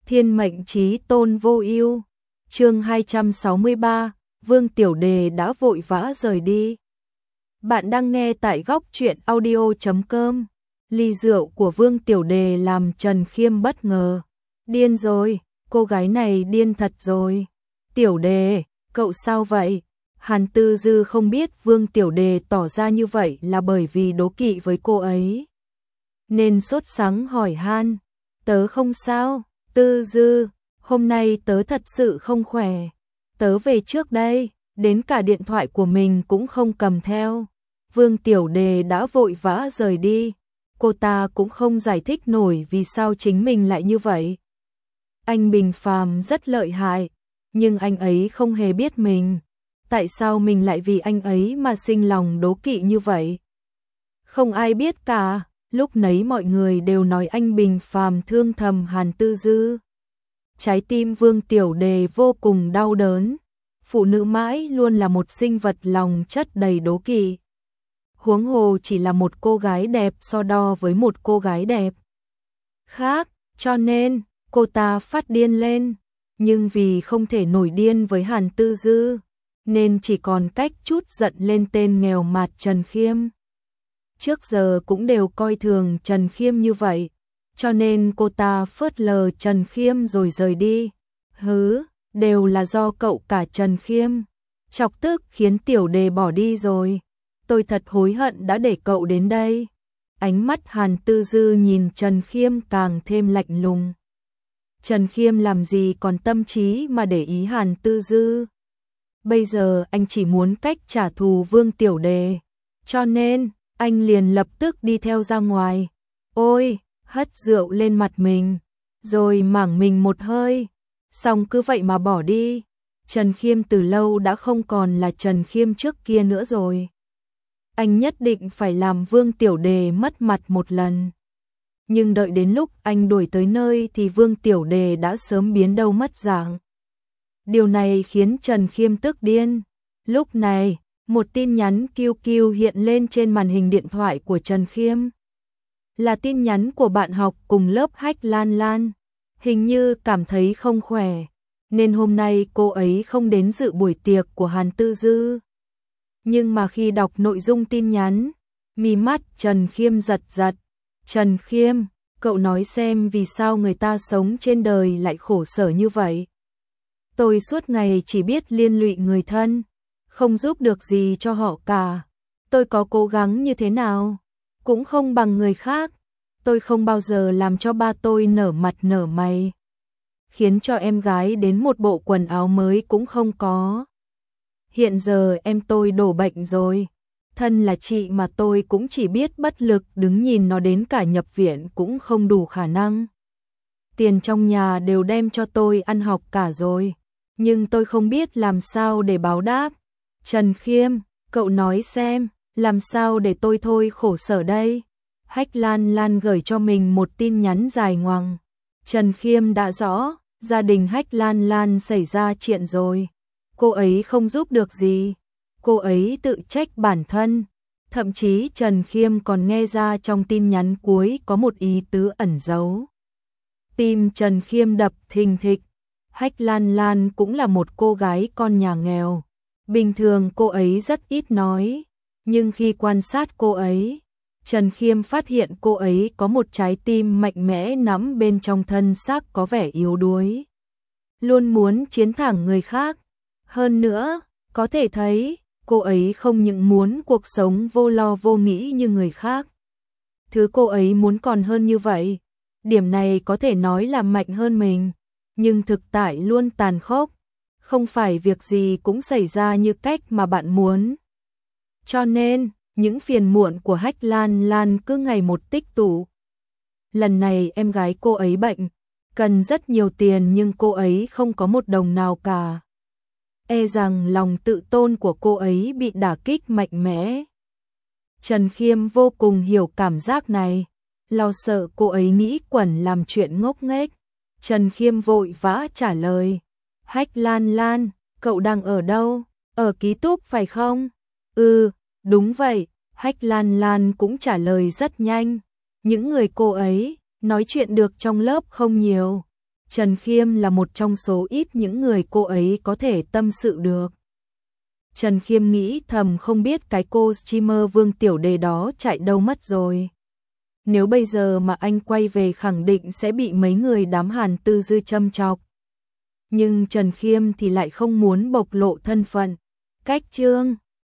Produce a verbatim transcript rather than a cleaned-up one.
Thiên mệnh chí tôn vô ưu. Chương hai trăm sáu mươi ba, Vương Tiểu Đề đã vội vã rời đi. Bạn đang nghe tại góc truyện audio chấm com. Ly rượu của Vương Tiểu Đề làm Trần Khiêm bất ngờ. Điên rồi, cô gái này điên thật rồi. Tiểu Đề, cậu sao vậy? Hàn Tư Dư không biết Vương Tiểu Đề tỏ ra như vậy là bởi vì đố kỵ với cô ấy, nên sốt sắng hỏi han. Tớ không sao, Tư Dư, hôm nay tớ thật sự không khỏe. Tớ về trước đây, đến cả điện thoại của mình cũng không cầm theo. Vương Tiểu Đề đã vội vã rời đi. Cô ta cũng không giải thích nổi vì sao chính mình lại như vậy. Anh Bình Phàm rất lợi hại, nhưng anh ấy không hề biết mình. Tại sao mình lại vì anh ấy mà sinh lòng đố kỵ như vậy? Không ai biết cả, lúc nấy mọi người đều nói anh Bình Phàm thương thầm Hàn Tư Dư. Trái tim Vương Tiểu Đề vô cùng đau đớn. Phụ nữ mãi luôn là một sinh vật lòng chất đầy đố kỵ. Huống hồ chỉ là một cô gái đẹp so đo với một cô gái đẹp khác, cho nên cô ta phát điên lên. Nhưng vì không thể nổi điên với Hàn Tư Dư, nên chỉ còn cách chút giận lên tên nghèo mạt Trần Khiêm. Trước giờ cũng đều coi thường Trần Khiêm như vậy, cho nên cô ta phớt lờ Trần Khiêm rồi rời đi. Hứ, đều là do cậu cả Trần Khiêm. Chọc tức khiến Tiểu Đề bỏ đi rồi. Tôi thật hối hận đã để cậu đến đây. Ánh mắt Hàn Tư Dư nhìn Trần Khiêm càng thêm lạnh lùng. Trần Khiêm làm gì còn tâm trí mà để ý Hàn Tư Dư. Bây giờ anh chỉ muốn cách trả thù Vương Tiểu Đề, cho nên anh liền lập tức đi theo ra ngoài. Ôi, hất rượu lên mặt mình, rồi mảng mình một hơi, xong cứ vậy mà bỏ đi. Trần Khiêm từ lâu đã không còn là Trần Khiêm trước kia nữa rồi. Anh nhất định phải làm Vương Tiểu Đề mất mặt một lần. Nhưng đợi đến lúc anh đuổi tới nơi thì Vương Tiểu Đề đã sớm biến đâu mất dạng. Điều này khiến Trần Khiêm tức điên. Lúc này, một tin nhắn kiu kiu hiện lên trên màn hình điện thoại của Trần Khiêm. Là tin nhắn của bạn học cùng lớp Hách Lan Lan. Hình như cảm thấy không khỏe, nên hôm nay cô ấy không đến dự buổi tiệc của Hàn Tư Dư. Nhưng mà khi đọc nội dung tin nhắn, mí mắt Trần Khiêm giật giật. Trần Khiêm, cậu nói xem vì sao người ta sống trên đời lại khổ sở như vậy. Tôi suốt ngày chỉ biết liên lụy người thân, không giúp được gì cho họ cả. Tôi có cố gắng như thế nào, cũng không bằng người khác. Tôi không bao giờ làm cho ba tôi nở mặt nở mày, khiến cho em gái đến một bộ quần áo mới cũng không có. Hiện giờ em tôi đổ bệnh rồi, thân là chị mà tôi cũng chỉ biết bất lực đứng nhìn nó đến cả nhập viện cũng không đủ khả năng. Tiền trong nhà đều đem cho tôi ăn học cả rồi, nhưng tôi không biết làm sao để báo đáp. Trần Khiêm, cậu nói xem, làm sao để tôi thôi khổ sở đây? Hách Lan Lan gửi cho mình một tin nhắn dài ngoằng. Trần Khiêm đã rõ, gia đình Hách Lan Lan xảy ra chuyện rồi. Cô ấy không giúp được gì. Cô ấy tự trách bản thân. Thậm chí Trần Khiêm còn nghe ra trong tin nhắn cuối có một ý tứ ẩn giấu. Tim Trần Khiêm đập thình thịch. Hách Lan Lan cũng là một cô gái con nhà nghèo. Bình thường cô ấy rất ít nói, nhưng khi quan sát cô ấy, Trần Khiêm phát hiện cô ấy có một trái tim mạnh mẽ nắm bên trong thân xác có vẻ yếu đuối. Luôn muốn chiến thắng người khác. Hơn nữa, có thể thấy, cô ấy không những muốn cuộc sống vô lo vô nghĩ như người khác. Thứ cô ấy muốn còn hơn như vậy. Điểm này có thể nói là mạnh hơn mình, nhưng thực tại luôn tàn khốc. Không phải việc gì cũng xảy ra như cách mà bạn muốn. Cho nên, những phiền muộn của Hách Lan Lan cứ ngày một tích tụ. Lần này em gái cô ấy bệnh, cần rất nhiều tiền nhưng cô ấy không có một đồng nào cả. E rằng lòng tự tôn của cô ấy bị đả kích mạnh mẽ. Trần Khiêm vô cùng hiểu cảm giác này, lo sợ cô ấy nghĩ quẩn làm chuyện ngốc nghếch. Trần Khiêm vội vã trả lời. Hách Lan Lan, cậu đang ở đâu? Ở ký túc phải không? Ừ, đúng vậy. Hách Lan Lan cũng trả lời rất nhanh. Những người cô ấy nói chuyện được trong lớp không nhiều, Trần Khiêm là một trong số ít những người cô ấy có thể tâm sự được. Trần Khiêm nghĩ thầm không biết cái cô streamer Vương Tiểu Đề đó chạy đâu mất rồi. Nếu bây giờ mà anh quay về khẳng định sẽ bị mấy người đám Hàn Tư Dư châm chọc. Nhưng Trần Khiêm thì lại không muốn bộc lộ thân phận. Cách chương